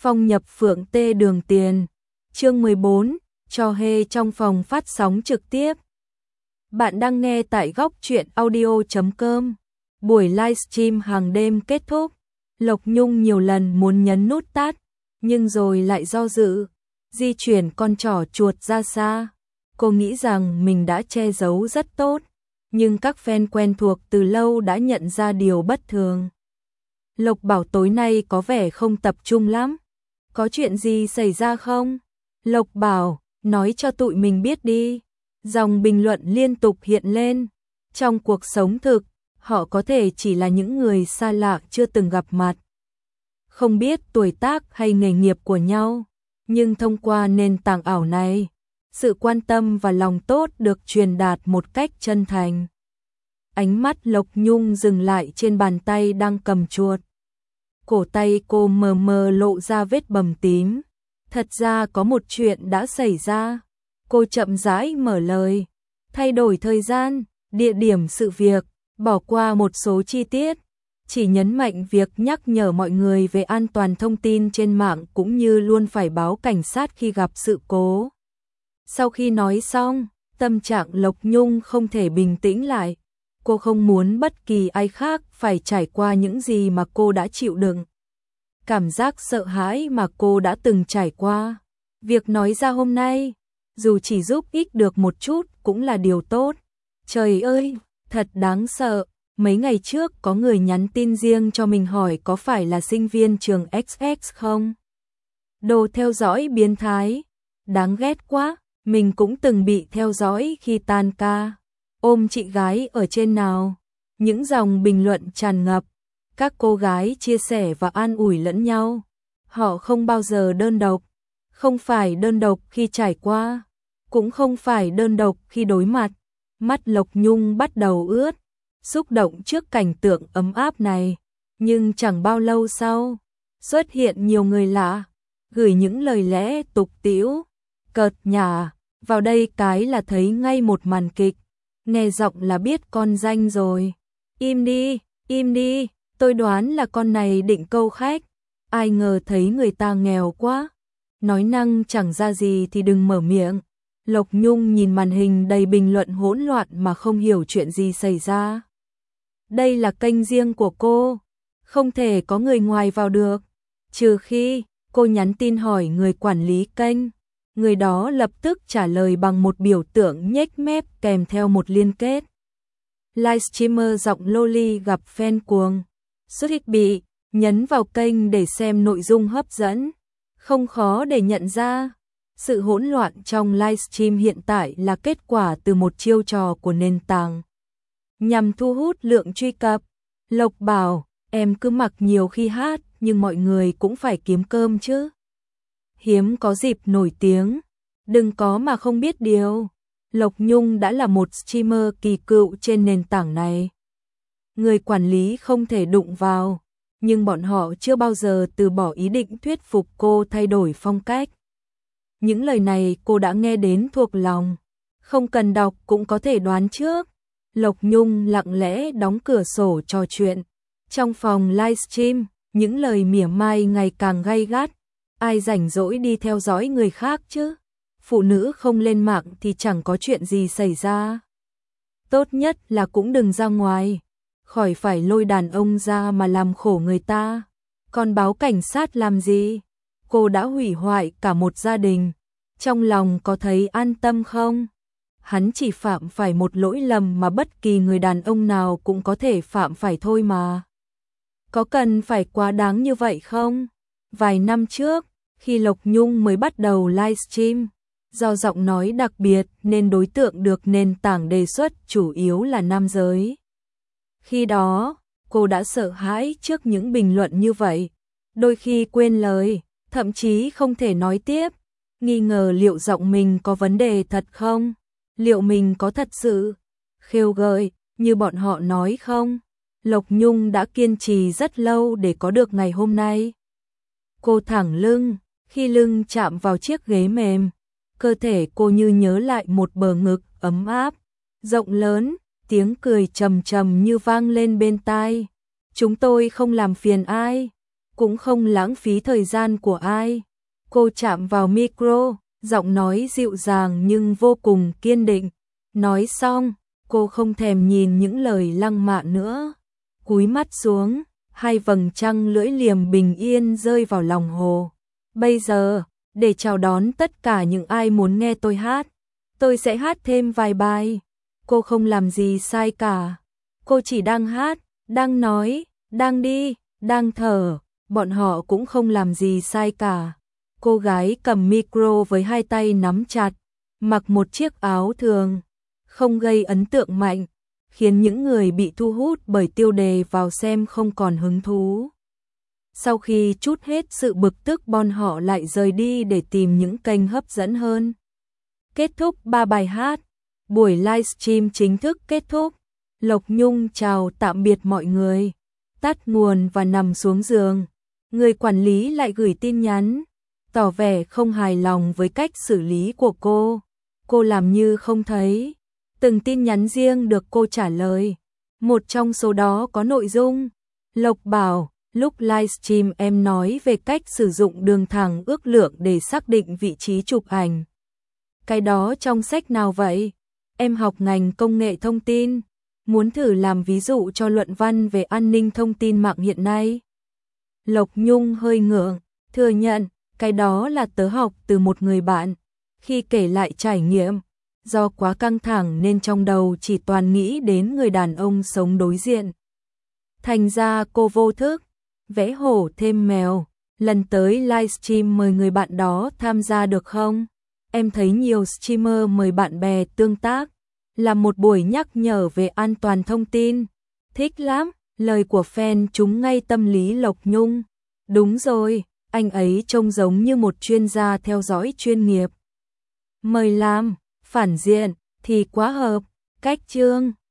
Phong nhập Phượng Tê Đường Tiền. Chương 14, trò hề trong phòng phát sóng trực tiếp. Bạn đang nghe tại góc truyện audio.com. Buổi livestream hàng đêm kết thúc. Lộc Nhung nhiều lần muốn nhấn nút tắt, nhưng rồi lại do dự, di chuyển con trỏ chuột ra xa. Cô nghĩ rằng mình đã che giấu rất tốt, nhưng các fan quen thuộc từ lâu đã nhận ra điều bất thường. Lộc bảo tối nay có vẻ không tập trung lắm. Có chuyện gì xảy ra không? Lộc bảo, nói cho tụi mình biết đi. Dòng bình luận liên tục hiện lên. Trong cuộc sống thực, họ có thể chỉ là những người xa lạ chưa từng gặp mặt, không biết tuổi tác hay nghề nghiệp của nhau, nhưng thông qua nền tảng ảo này, sự quan tâm và lòng tốt được truyền đạt một cách chân thành. Ánh mắt Lộc Nhung dừng lại trên bàn tay đang cầm chuột. Cổ tay cô mờ mờ lộ ra vết bầm tím. Thật ra có một chuyện đã xảy ra. Cô chậm rãi mở lời, thay đổi thời gian, địa điểm sự việc, bỏ qua một số chi tiết, chỉ nhấn mạnh việc nhắc nhở mọi người về an toàn thông tin trên mạng cũng như luôn phải báo cảnh sát khi gặp sự cố. Sau khi nói xong, tâm trạng Lộc Nhung không thể bình tĩnh lại. Cô không muốn bất kỳ ai khác phải trải qua những gì mà cô đã chịu đựng. Cảm giác sợ hãi mà cô đã từng trải qua. Việc nói ra hôm nay, dù chỉ giúp ích được một chút cũng là điều tốt. Trời ơi, thật đáng sợ. Mấy ngày trước có người nhắn tin riêng cho mình hỏi có phải là sinh viên trường XX không? Đồ theo dõi biến thái. Đáng ghét quá, mình cũng từng bị theo dõi khi tan ca. Ôm chị gái ở trên nào. Những dòng bình luận tràn ngập. Các cô gái chia sẻ và an ủi lẫn nhau. Họ không bao giờ đơn độc. Không phải đơn độc khi trải qua, cũng không phải đơn độc khi đối mặt. Mắt Lộc Nhung bắt đầu ướt, xúc động trước cảnh tượng ấm áp này. Nhưng chẳng bao lâu sau, xuất hiện nhiều người lạ, gửi những lời lẽ tục tĩu, cợt nhả. Vào đây cái là thấy ngay một màn kịch. Nghe giọng là biết con danh rồi. Im đi, tôi đoán là con này định câu khách. Ai ngờ thấy người ta nghèo quá. Nói năng chẳng ra gì thì đừng mở miệng. Lộc Nhung nhìn màn hình đầy bình luận hỗn loạn mà không hiểu chuyện gì xảy ra. Đây là kênh riêng của cô, không thể có người ngoài vào được. Trừ khi cô nhắn tin hỏi người quản lý kênh. Người đó lập tức trả lời bằng một biểu tượng nhếch mép kèm theo một liên kết. Livestreamer giọng loli gặp fan cuồng. Xuất hiện bị, nhấn vào kênh để xem nội dung hấp dẫn. Không khó để nhận ra, sự hỗn loạn trong livestream hiện tại là kết quả từ một chiêu trò của nền tảng nhằm thu hút lượng truy cập. Lộc bảo, em cứ mặc nhiều khi hát, nhưng mọi người cũng phải kiếm cơm chứ. Hiếm có dịp nổi tiếng, đừng có mà không biết điều. Lộc Nhung đã là một streamer kỳ cựu trên nền tảng này. Người quản lý không thể đụng vào, nhưng bọn họ chưa bao giờ từ bỏ ý định thuyết phục cô thay đổi phong cách. Những lời này cô đã nghe đến thuộc lòng, không cần đọc cũng có thể đoán trước. Lộc Nhung lặng lẽ đóng cửa sổ trò chuyện. Trong phòng livestream, những lời mỉa mai ngày càng gay gắt. Ai rảnh rỗi đi theo dõi người khác chứ? Phụ nữ không lên mạng thì chẳng có chuyện gì xảy ra. Tốt nhất là cũng đừng ra ngoài, khỏi phải lôi đàn ông ra mà làm khổ người ta. Còn báo cảnh sát làm gì? Cô đã hủy hoại cả một gia đình. Trong lòng có thấy an tâm không? Hắn chỉ phạm phải một lỗi lầm mà bất kỳ người đàn ông nào cũng có thể phạm phải thôi mà. Có cần phải quá đáng như vậy không? Vài năm trước, khi Lộc Nhung mới bắt đầu livestream, do giọng nói đặc biệt nên đối tượng được nền tảng đề xuất chủ yếu là nam giới. Khi đó, cô đã sợ hãi trước những bình luận như vậy. Đôi khi quên lời, thậm chí không thể nói tiếp. Nghi ngờ liệu giọng mình có vấn đề thật không? Liệu mình có thật sự khêu gợi như bọn họ nói không? Lộc Nhung đã kiên trì rất lâu để có được ngày hôm nay. Cô thẳng lưng, khi lưng chạm vào chiếc ghế mềm, cơ thể cô như nhớ lại một bờ ngực ấm áp, rộng lớn, tiếng cười trầm trầm như vang lên bên tai. Chúng tôi không làm phiền ai. cũng không lãng phí thời gian của ai. Cô chạm vào micro, giọng nói dịu dàng nhưng vô cùng kiên định. Nói xong, cô không thèm nhìn những lời lăng mạ nữa. Cúi mắt xuống, hai vầng trăng lưỡi liềm bình yên rơi vào lòng hồ. Bây giờ, để chào đón tất cả những ai muốn nghe tôi hát, tôi sẽ hát thêm vài bài. Cô không làm gì sai cả. Cô chỉ đang hát, đang nói, đang đi, đang thở. Bọn họ cũng không làm gì sai cả. Cô gái cầm micro với hai tay nắm chặt, mặc một chiếc áo thường, không gây ấn tượng mạnh, khiến những người bị thu hút bởi tiêu đề vào xem không còn hứng thú. Sau khi trút hết sự bực tức, bọn họ lại rời đi để tìm những kênh hấp dẫn hơn. Kết thúc 3 bài hát, buổi livestream chính thức kết thúc. Lộc Nhung chào tạm biệt mọi người, tắt nguồn và nằm xuống giường. Người quản lý lại gửi tin nhắn, tỏ vẻ không hài lòng với cách xử lý của cô. Cô làm như không thấy. Từng tin nhắn riêng được cô trả lời. Một trong số đó có nội dung: Lộc bảo, lúc livestream em nói về cách sử dụng đường thẳng ước lượng để xác định vị trí chụp ảnh. Cái đó trong sách nào vậy? Em học ngành công nghệ thông tin, muốn thử làm ví dụ cho luận văn về an ninh thông tin mạng hiện nay. Lộc Nhung hơi ngượng, thừa nhận, cái đó là tớ học từ một người bạn. Khi kể lại trải nghiệm, do quá căng thẳng nên trong đầu chỉ toàn nghĩ đến người đàn ông sống đối diện. Thành ra cô vô thức vẽ hổ thêm mèo. Lần tới livestream mời người bạn đó tham gia được không? Em thấy nhiều streamer mời bạn bè tương tác, là một buổi nhắc nhở về an toàn thông tin. Thích lắm, lời của fan trúng ngay tâm lý Lộc Nhung. Đúng rồi, anh ấy trông giống như một chuyên gia theo dõi chuyên nghiệp. Mời làm phản diện thì quá hợp. Cách chương